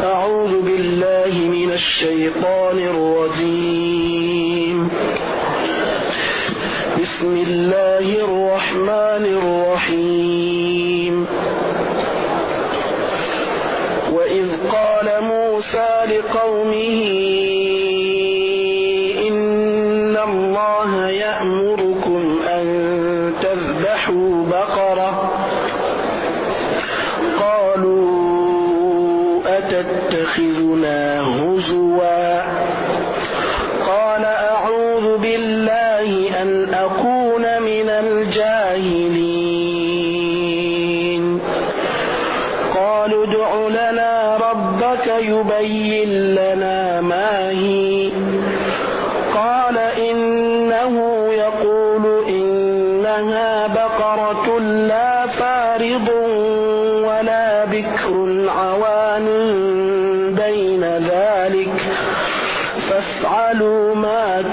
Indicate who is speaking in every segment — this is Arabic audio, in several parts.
Speaker 1: أعوذ بالله من الشيطان الرجيم. بسم الله الرحمن الرحيم. وإذ قال موسى لقومه إن الله يأمركم أن تذبحوا بقرة قالوا أتتخذنا هزوا قال أعوذ بالله أن أكون من الجاهلين. قالوا ادع لنا ربك يبين لنا ما هي قال إنه يقول إنها بقرة لا فارض ولا بكر عوان بين ذلك فافعلوا ما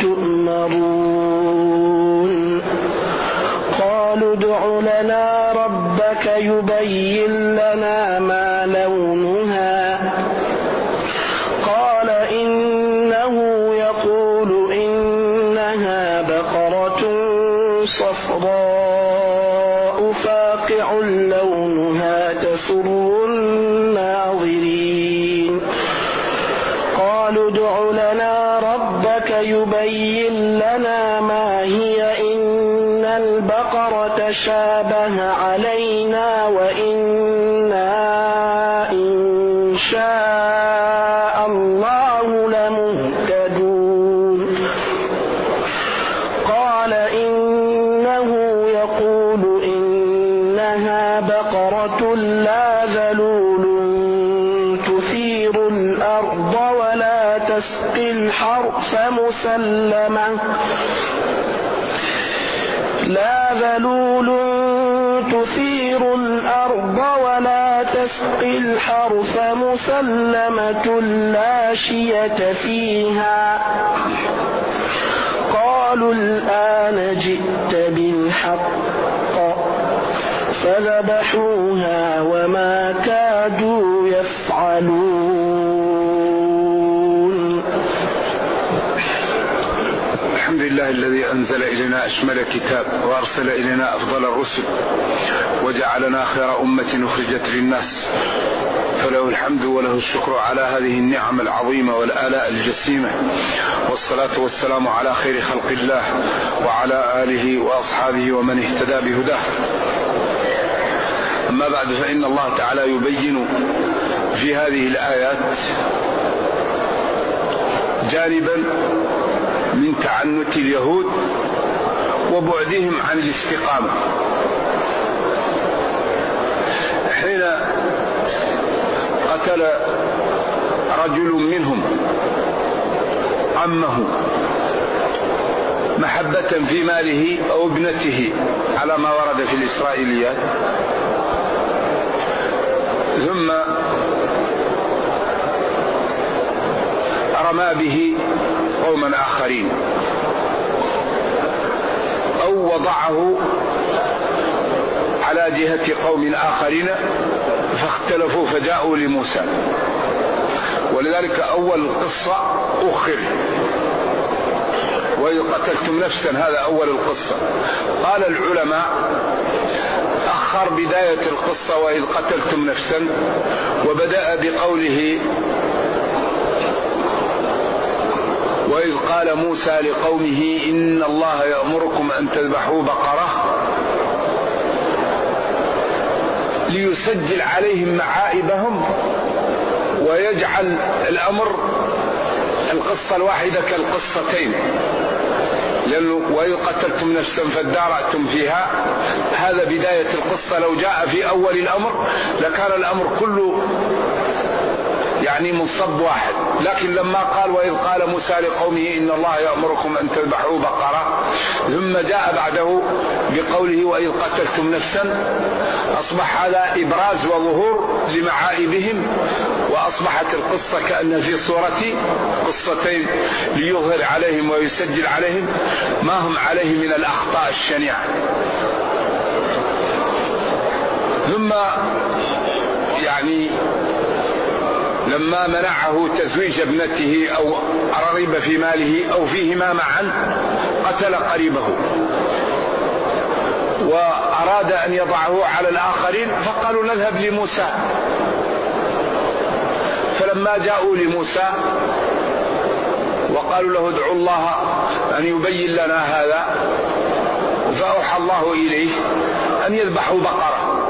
Speaker 1: تؤمرون. قالوا ادع لنا ربك يبين لنا ما لونها قال إنه يقول إنها بقرة صفراء فاقع لونها تسر الناظرين. قالوا ادع لنا ربك يبين لنا ما هي إن البقرة شابه علينا وإنا إن شاء الله لمهتدون. قال إنه يقول إنها بقرة لا ذلول تثير الأرض ولا تسقي الحرث مسلمة لا شية فيها. قالوا الآن جئت بالحق فذبحوها وما كادوا يفعلون.
Speaker 2: الحمد لله الذي أنزل إلينا أشمل كتاب وأرسل إلينا أفضل الرسل وجعلنا خير أمة أخرجت للناس، فله الحمد وله الشكر على هذه النعم العظيمة والآلاء الجسيمة، والصلاة والسلام على خير خلق الله وعلى آله وأصحابه ومن اهتدى بهداه. أما بعد، فإن الله تعالى يبين في هذه الآيات جانبا من تعنت اليهود وبعدهم عن الاستقامة. حين قتل رجل منهم عمه محبة في ماله أو ابنته على ما ورد في الإسرائيليات، ثم رمى به قوما آخرين أو وضعه على جهة قوم آخرين فاختلفوا فجاءوا لموسى، ولذلك أول القصة أخر. وإذ قتلتم نفسا، هذا أول القصة. قال العلماء أخر بداية القصة وإذ قتلتم نفسا، وبدأ بقوله وإذ قال موسى لقومه إن الله يأمركم أن تذبحوا بقرة، ليسجل عليهم معائبهم ويجعل الأمر القصة الواحدة كالقصتين، لأنه وإذ قتلتم نفسا فادارأتم فيها، هذا بداية القصة. لو جاء في أول الأمر لكان الأمر كله يعني منصب واحد، لكن لما قال وإذ قال موسى لقومه إن الله يأمركم أن تذبحوا بقرة، ثم جاء بعده بقوله وإذ قتلتم نفسا، أصبح هذا إبراز وظهور لمعائبهم، وأصبحت القصة كأن في صورة قصتين، ليظهر عليهم ويسجل عليهم ما هم عليه من الأخطاء الشنيعة. ثم يعني لما منعه تزويج ابنته أو رغب في ماله أو فيهما معا قتل قريبه، وأراد أن يضعه على الآخرين فقالوا نذهب لموسى. فلما جاءوا لموسى وقالوا له ادعوا الله أن يبين لنا هذا، فأوحى الله إليه أن يذبحوا بقرة.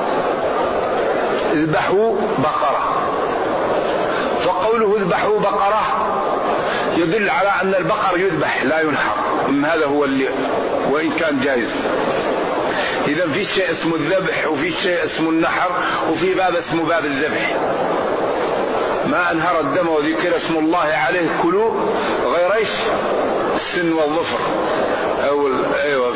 Speaker 2: اذبحوا بقرة، فقوله اذبحوا بقرة يدل على أن البقر يذبح لا ينحر، هذا هو اللي وإن كان جائز. إذا في شيء اسمه الذبح وفي شيء اسمه النحر وفي باب اسمه باب الذبح. ما أنهر الدم وذكر اسم الله عليه كلوا غير ايش السن والظفر أيوة.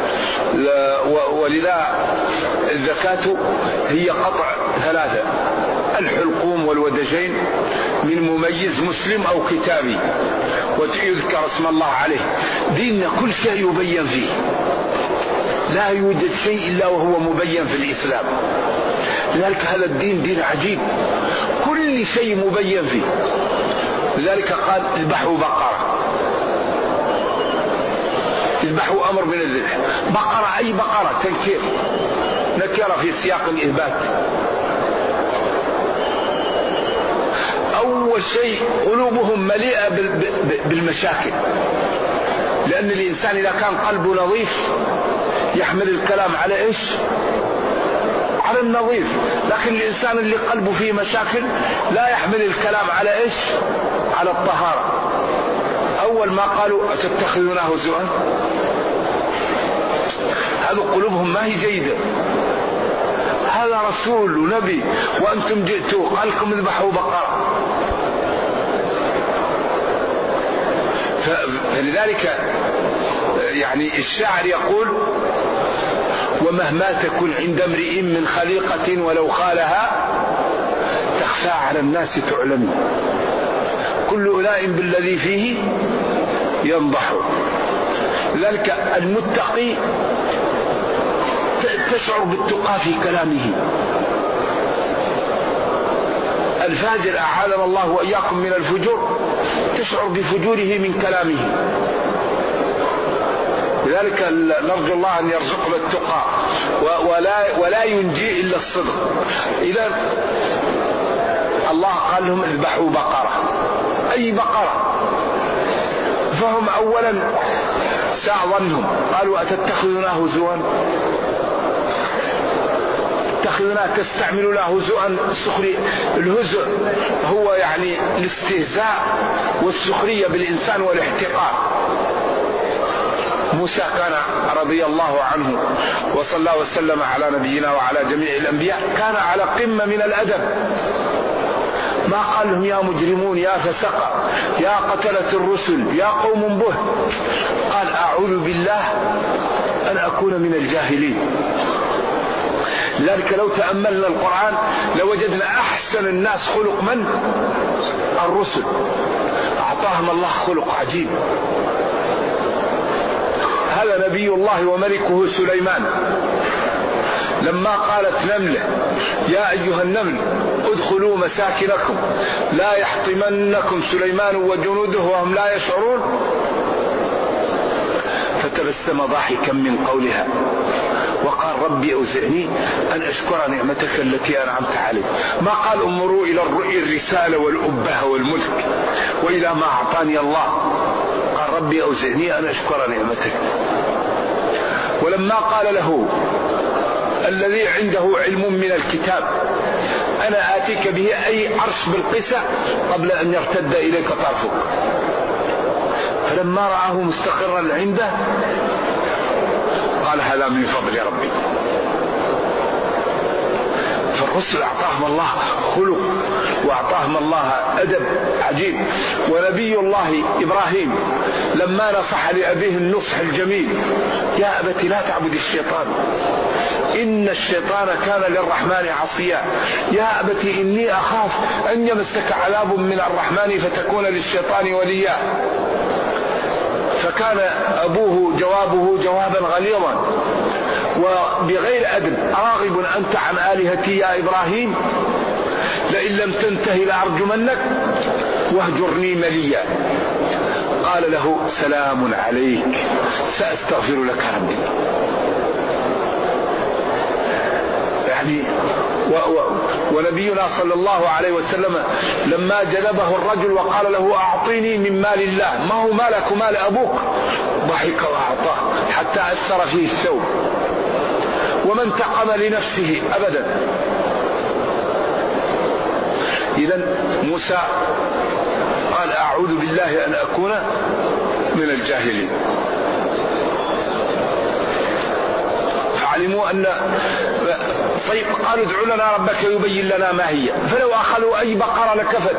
Speaker 2: ولذا الزكاة هي قطع ثلاثة: الحلقوم والودجين من مميز مسلم أو كتابي، ويذكر اسم الله عليه. ديننا كل شيء يبين فيه، لا يوجد شيء إلا وهو مبين في الإسلام. لذلك هذا الدين دين عجيب، كل شيء مبين فيه. لذلك قال اذبحوا بقرة. اذبحوا أمر من الذبح. بقرة أي بقرة، تنكير، نكرة في سياق الإثبات. أول شيء قلوبهم مليئة بالمشاكل، لأن الإنسان إذا كان قلبه نظيف يحمل الكلام على إيش؟ على النظيف. لكن الإنسان اللي قلبه فيه مشاكل لا يحمل الكلام على إيش؟ على الطهارة. أول ما قالوا أتتخذونه هزوا، هذا قلوبهم ما هي جيدة. هذا رسول ونبي وأنتم جئتوا قال لكم اذبحوا بقرة. فلذلك يعني الشاعر يقول: ومهما تكن عند امرئ من خليقة ولو خالها تخفى على الناس تعلم، كل أناء بالذي فيه ينضح. لذلك المتقي تشعر بالتقى في كلامه. الفاجر أعاذنا الله وإياكم من الفجور تشعر بفجوره من كلامه. لذلك نرجو الله أن يرزقنا التقى ولا ينجي إلا الصدق. إذا الله قال لهم اذبحوا بقرة، أي بقرة. فهم أولا ساء ظنهم، قالوا أتتخذنا هزوا، تستعملون هزوا السخرية. الهزء هو يعني الاستهزاء والسخرية بالإنسان والاحتقار. موسى كان رضي الله عنه وصلى الله وسلم على نبينا وعلى جميع الأنبياء كان على قمة من الأدب. ما قال لهم يا مجرمون يا فسقة يا قتلة الرسل يا قوم به، قال أعوذ بالله أن أكون من الجاهلين. لذلك لو تأملنا القرآن لوجدنا أحسن الناس خلق من؟ الرسل. أعطاهم الله خلق عجيب. هذا نبي الله وملكه سليمان لما قالت نملة يا أيها النمل ادخلوا مساكنكم لا يحطمنكم سليمان وجنوده وهم لا يشعرون، فتبسم ضاحكا من قولها وقال ربي أوزعني أن أشكر نعمتك التي أنعمت علي. ما قال أمروا إلى الرسالة والأبهة والملك وإلى ما أعطاني الله، قال ربي أوزعني أن أشكر نعمتك. ولما قال له الذي عنده علم من الكتاب أنا آتيك به أي عرش بالقسة قبل أن يرتد إليك طرفك، فلما رآه مستقرا عنده قال هذا من فضل ربي. فالرسل أعطاهم الله خلق وأعطاهم الله أدب عجيب. ونبي الله إبراهيم لما نصح لأبيه النصح الجميل يا أبت لا تعبد الشيطان إن الشيطان كان للرحمن عصيا، يا أبت إني أخاف أن يمسك عذاب من الرحمن فتكون للشيطان وليا. فكان أبوه جوابه جوابا غليظا وبغير أدب راغب أنت عن آلهتي يا إبراهيم، لئن لم تنتهي لأرجمنك واهجرني مليا. قال له سلام عليك سأستغفر لك ربي. يعني ونبينا صلى الله عليه وسلم لما جلبه الرجل وقال له أعطيني من مال الله، ما هو مالك ومال أبوك، ضحك وأعطاه حتى أثر فيه الثوب، وما انتقم لنفسه أبدا. إذن موسى قال أعوذ بالله أن أكون من الجاهلين. فعلموا أن طيب قالوا ادعوا لنا ربك يبين لنا ما هي، فلو أخذوا أي بقرة لكفت.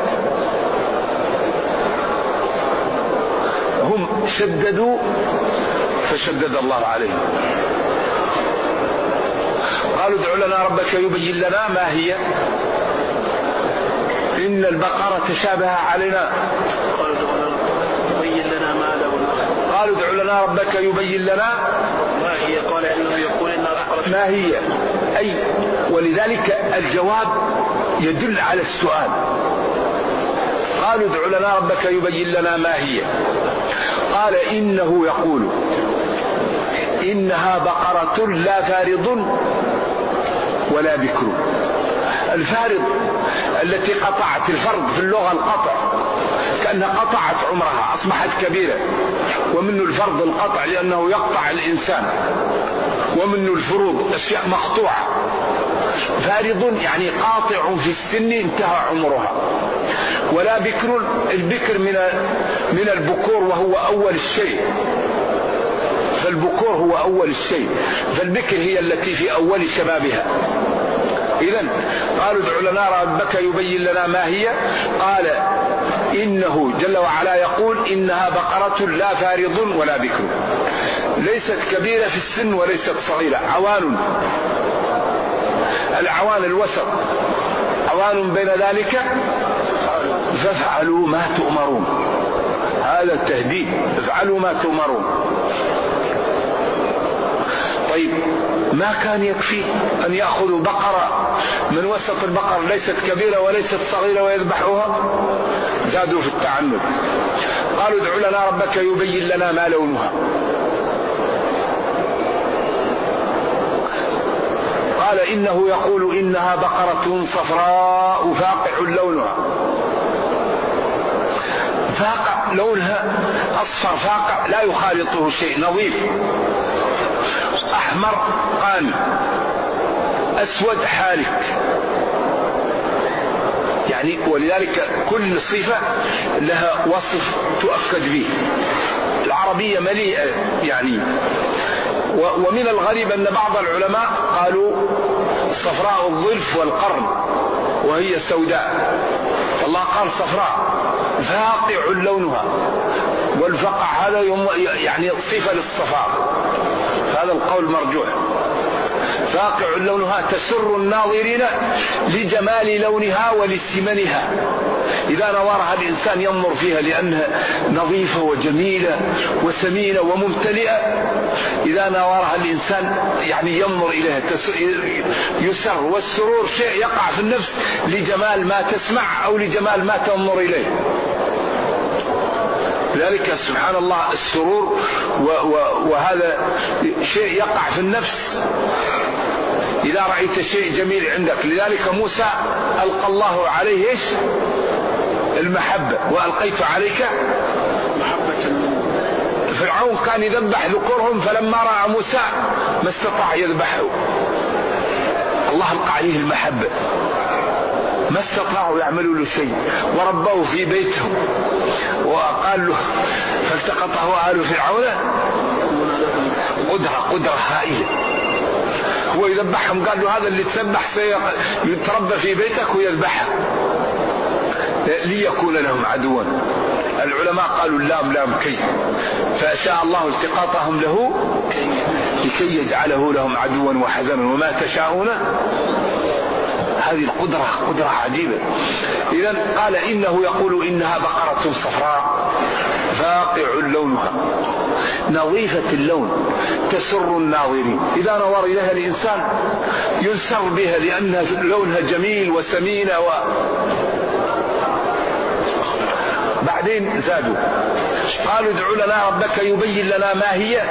Speaker 2: هم شددوا فشدد الله عليهم. قالوا ادعوا لنا ربك يبين لنا ما هي إن البقرة تشابه علينا. قالوا ادعوا لنا ربك يبين لنا
Speaker 3: ما هي. قال إنه يقول إن البقرة
Speaker 2: ما هي، أي ولذلك الجواب يدل على السؤال. قالوا ادعوا لنا ربك يبين لنا ما هي. قال إنه يقول إنها بقرة لا فارض ولا بكر. الفارض التي قطعت، الفرض في اللغة القطع، كأنها قطعت عمرها أصبحت كبيرة، ومنه الفرض القطع لأنه يقطع الإنسان، ومنه الفروض أشياء مقطوعة. فارض يعني قاطع في السن انتهى عمرها. ولا بكر، البكر من البكور وهو أول الشيء، فالبكور هو أول الشيء، فالبكر هي التي في أول شبابها. إذن قالوا ادعوا لنا ربك يبين لنا ما هي. قال إنه جل وعلا يقول إنها بقرة لا فارض ولا بكر، ليست كبيرة في السن وليست صغيرة، عوان. العوان الوسط، عوان بين ذلك، فافعلوا ما تؤمرون. هذا التهديد، افعلوا ما تؤمرون. طيب ما كان يكفي أن يأخذوا بقرة من وسط البقر ليست كبيرة وليست صغيرة ويذبحوها؟ زادوا في التعنت. قالوا ادعوا لنا ربك يبين لنا ما لونها. قال إنه يقول إنها بقرة صفراء فاقع لونها. فاقع لونها، أصفر فاقع لا يخالطه شيء، نظيف، أحمر قاني، أسود حالك. يعني ولذلك كل صفة لها وصف تؤكد به. العربية مليئة يعني. ومن الغريب أن بعض العلماء قالوا صفراء الظلف والقرن وهي سوداء، الله قال صفراء فاقع لونها، والفقع هذا يعني صفة للصفاء، هذا القول مرجوح. فاقع لونها تسر الناظرين لجمال لونها ولسمنها. إذا نظرها الإنسان ينظر فيها لأنها نظيفة وجميلة وسمينة وممتلئة. إذا نظرها الإنسان يعني ينظر إليها يسر، والسرور شيء يقع في النفس لجمال ما تسمع أو لجمال ما تنظر إليه. لذلك سبحان الله السرور وهذا شيء يقع في النفس إذا رأيت شيء جميل عندك. لذلك موسى ألقى الله عليه إيش؟ المحبة، وألقيت عليك محبة. فرعون كان يذبح ذكورهم، فلما رأى موسى ما استطاع يذبحه، الله ألقى عليه المحبة، ما استطاعوا يعملوا له شيء، وربوه في بيته. وقال له فالتقطه آل فرعون قدرة هائلة، هو يذبحهم. قال له هذا اللي تذبح سيتربى في بيتك ويذبحه ليكون لهم عدوا. العلماء قالوا اللام لام كي، فشاء الله التقاطهم له لكي يجعله لهم عدوا وحزنا وما تشاءون. هذه القدرة قدرة عجيبة. إذن قال إنه يقول إنها بقرة صفراء فاقع لونها نظيفة اللون تسر الناظرين، إذا نظر إليها الإنسان ينسر بها لأن لونها جميل وسمينة بعدين زادوا قالوا ادعوا لنا ربك يبين لنا ما هي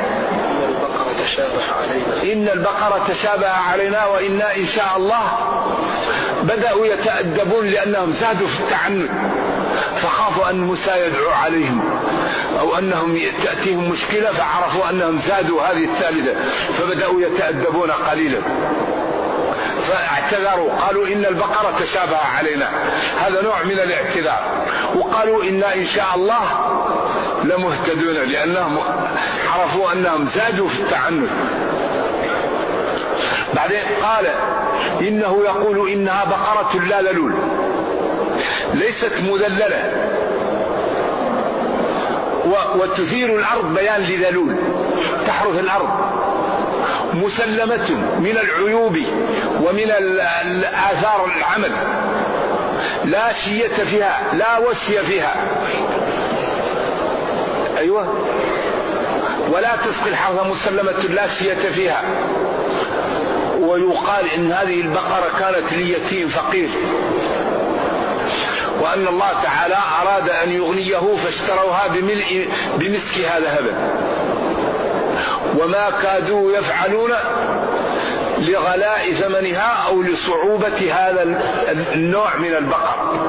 Speaker 2: إن البقرة تشابه علينا وإنا إن شاء الله. بدأوا يتأدبون لأنهم زادوا في التعنت، فخافوا أن موسى يدعو عليهم أو أنهم تأتيهم مشكلة، فعرفوا أنهم زادوا هذه الثالثة فبدأوا يتأدبون قليلا، فاعتذروا قالوا إن البقرة تشابه علينا، هذا نوع من الاعتذار. وقالوا إنا إن شاء الله لمهتدون لأنهم عرفوا أنهم زادوا في التعنت. بعدين قال إنه يقول إنها بقرة لا ذلول ليست مذللة وتثير الأرض بيان لذلول تحرث الأرض، مسلمة من العيوب ومن آثار العمل، لا شية فيها لا وشي فيها، أيوة، ولا تسقي الحرث، مسلمة لا شية فيها. ويقال إن هذه البقرة كانت ليتيم فقير، وأن الله تعالى أراد أن يغنيه فاشتروها بمسكها ذهبا، وما كادوا يفعلون لغلاء ثمنها أو لصعوبة هذا النوع من البقر.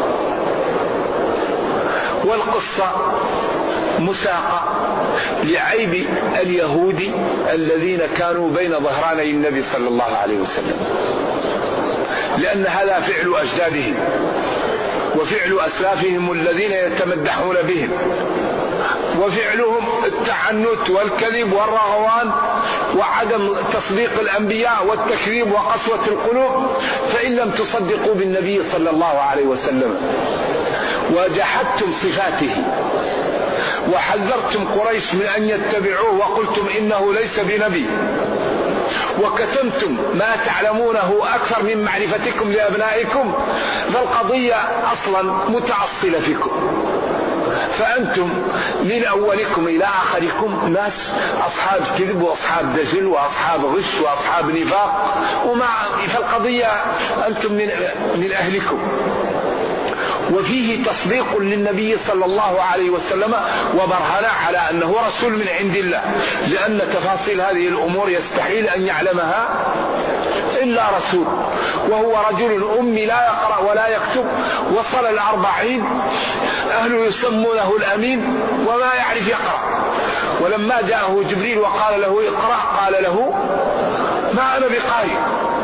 Speaker 2: والقصة مساقة لعيب اليهود الذين كانوا بين ظهراني النبي صلى الله عليه وسلم، لأن هذا فعل أجدادهم وفعل أسلافهم الذين يتمدحون بهم، وفعلهم التعنت والكذب والرغوان وعدم تصديق الأنبياء والتكذيب وقسوة القلوب. فإن لم تصدقوا بالنبي صلى الله عليه وسلم وجحدتم صفاته وحذرتم قريش من أن يتبعوه وقلتم إنه ليس بنبي وكتمتم ما تعلمونه أكثر من معرفتكم لأبنائكم، فالقضية أصلا متعصلة فيكم، فأنتم من أولكم إلى آخركم ناس أصحاب كذب وأصحاب دجل وأصحاب غش وأصحاب نفاق، فالقضية أنتم من أهلكم. وفيه تصديق للنبي صلى الله عليه وسلم وبرهنة على أنه رسول من عند الله، لأن تفاصيل هذه الأمور يستحيل أن يعلمها إلا رسول، وهو رجل أمي لا يقرأ ولا يكتب، وصل 40 أهله يسمونه الأمين وما يعرف يقرأ. ولما جاءه جبريل وقال له اقرأ قال له ما أنا بقارئ،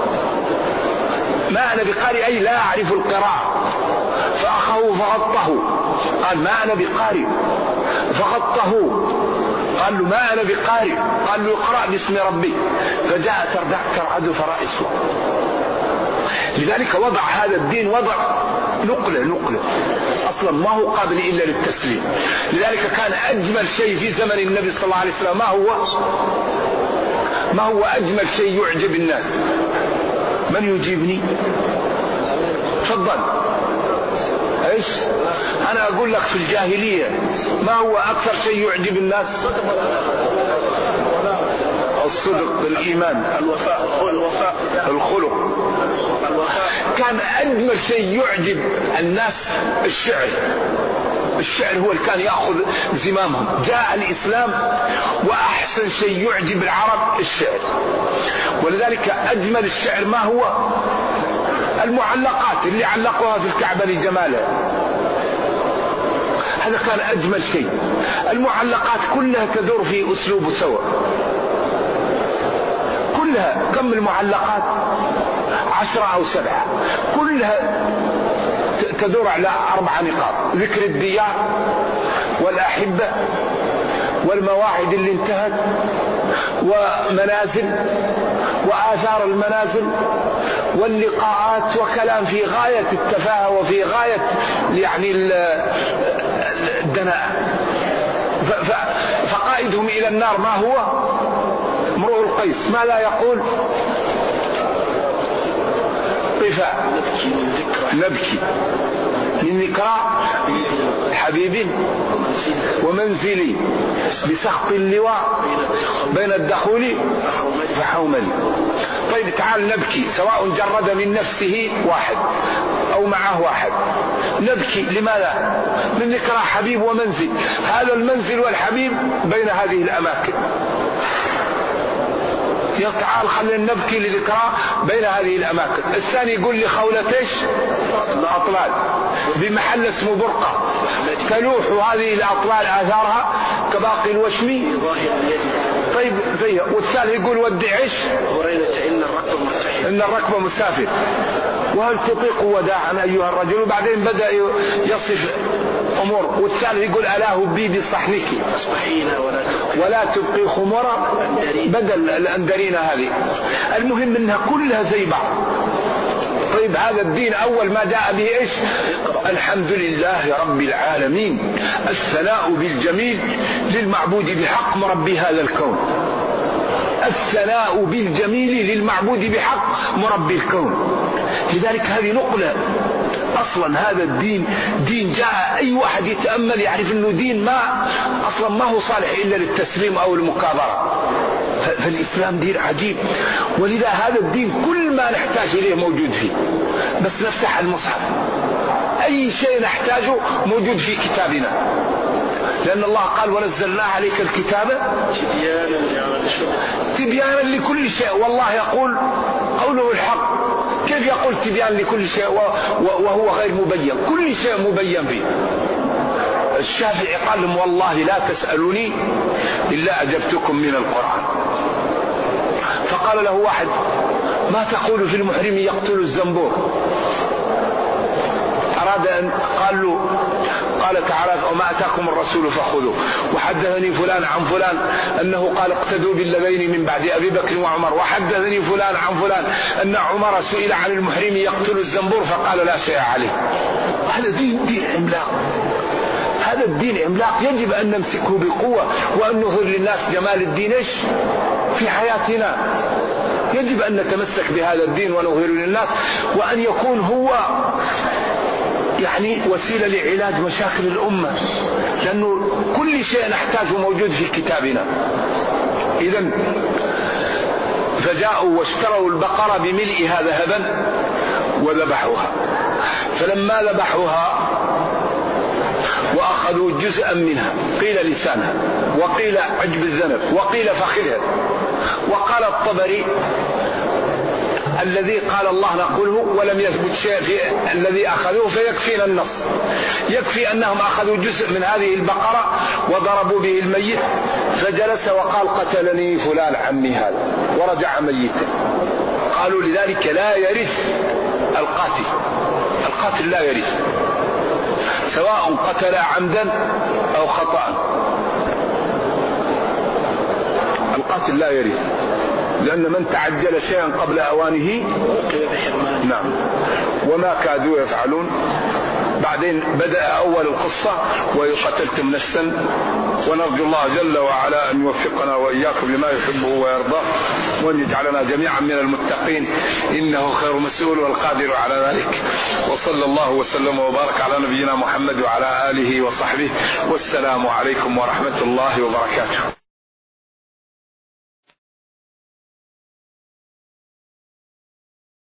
Speaker 2: ما أنا بقارئ أي لا أعرف القراءة. فأخذه فغطه قال ما أنا بقارئ، فغطه قال له ما أنا بقارئ، قال له اقرأ باسم ربي، فجاء ترعد فرائسه. لذلك وضع هذا الدين وضع نقلة أصلا ما هو قابل إلا للتسليم. لذلك كان أجمل شيء في زمن النبي صلى الله عليه وسلم ما هو أجمل شيء يعجب الناس؟ من يجيبني؟ تفضل. ايش؟ انا اقول لك في الجاهلية ما هو اكثر شيء يعجب الناس؟ الصدق، الايمان، الوفاء، الخلق. كان اجمل شيء يعجب الناس الشعر هو اللي كان يأخذ زمامهم. جاء الإسلام وأحسن شيء يعجب العرب الشعر، ولذلك أجمل الشعر ما هو؟ المعلقات اللي علقوها في الكعبة لجمالها، هذا كان أجمل شيء. المعلقات كلها تدور في أسلوب سوا، كلها. كم المعلقات؟ 10 أو 7، كلها تدور على 4 نقاط: ذكر الديار والأحبة والمواعيد اللي انتهت ومنازل وآثار المنازل واللقاءات، وكلام في غاية التفاهة وفي غاية يعني الدناءة. فقائدهم إلى النار ما هو؟ امرؤ القيس. ما لا يقول؟ طفاء نبكي من ذكرى حبيب ومنزلي بسخط اللواء بين الدخول فحوملي. طيب تعال نبكي، سواء جرد من نفسه واحد أو معه واحد، نبكي لماذا؟ من ذكرى حبيب ومنزل. هذا المنزل والحبيب بين هذه الأماكن، تعال خلينا نبكي لذكرى بين هذه الأماكن. الثاني يقول لي خولتش الأطلال بمحل اسمه برقة تلوح هذه الأطلال آثارها كباقي الوشم. طيب زيها. والثالث يقول ودعش إن الركب مسافر وهل تطيق وداعا أيها الرجل. وبعدين بدأ يصف أمور. والثالث يقول ألا هبي بصحنك ولا تبقي خمرا بدل الأندرين. هذه المهم أنها كلها زي بعض. طيب هذا الدين أول ما جاء به إيش؟ الحمد لله رب العالمين، الثناء بالجميل للمعبود بحق مربي هذا الكون. الثناء بالجميل للمعبود بحق مربي الكون. لذلك هذه نقلة. أصلا هذا الدين دين جاء أي واحد يتأمل يعرف أنه دين ما أصلا ما هو صالح إلا للتسليم أو المكابرة. فالإسلام دين عجيب. ولذا هذا الدين كل ما نحتاج إليه موجود فيه. بس نفتح المصحف أي شيء نحتاجه موجود في كتابنا، لأن الله قال ونزلنا عليك الكتاب تبيانا لكل شيء. والله يقول قوله الحق. كيف يقول تبيان لكل شيء وهو غير مبين؟ كل شيء مبين فيه. الشافعي قال لهم والله لا تسألوني إلا أجبتكم من القرآن. فقال له واحد ما تقول في المحرم يقتل الزنبور؟ أراد أن قال تعالى وما أتاكم الرسول فخذوه. وحدثني فلان عن فلان أنه قال اقتدوا بالذين من بعد أبي بكر وعمر. وحدثني فلان عن فلان أن عمر سئل عن المحرم يقتل الزنبور فقال لا شيء عليه. هذا دين عملاق. هذا الدين عملاق يجب أن نمسكه بقوة وأن نظهر للناس جمال الدين في حياتنا. يجب أن نتمسك بهذا الدين ونظهر للناس، وأن يكون هو يعني وسيلة لعلاج مشاكل الأمة، لأنه كل شيء نحتاجه موجود في كتابنا. إذن فجاءوا واشتروا البقرة بملئها ذهبا وذبحوها. فلما ذبحوها وأخذوا جزءا منها، قيل لسانها وقيل عجب الذنب وقيل فخذها. وقال الطبري الذي قال الله نقوله ولم يثبت شيء في الذي أخذوه فيكفينا النص. يكفي أنهم أخذوا جزء من هذه البقرة وضربوا به الميت فجلس وقال قتلني فلان عمي هذا ورجع ميتا. قالوا لذلك لا يرث القاتل. القاتل لا يرث سواء قتل عمدا أو خطأ. القاتل لا يرث، لأن من تعجل شيئا قبل أوانه نعم وما كادوا يفعلون. بعدين بدأ أول القصة وقتلتم نفسا. ونرجو الله جل وعلا أن يوفقنا وإياكم لما يحبه ويرضاه، وأن يجعلنا جميعا من المتقين إنه خير مسؤول والقادر على ذلك. وصلى الله وسلم وبارك على نبينا محمد وعلى آله وصحبه، والسلام عليكم ورحمة الله وبركاته.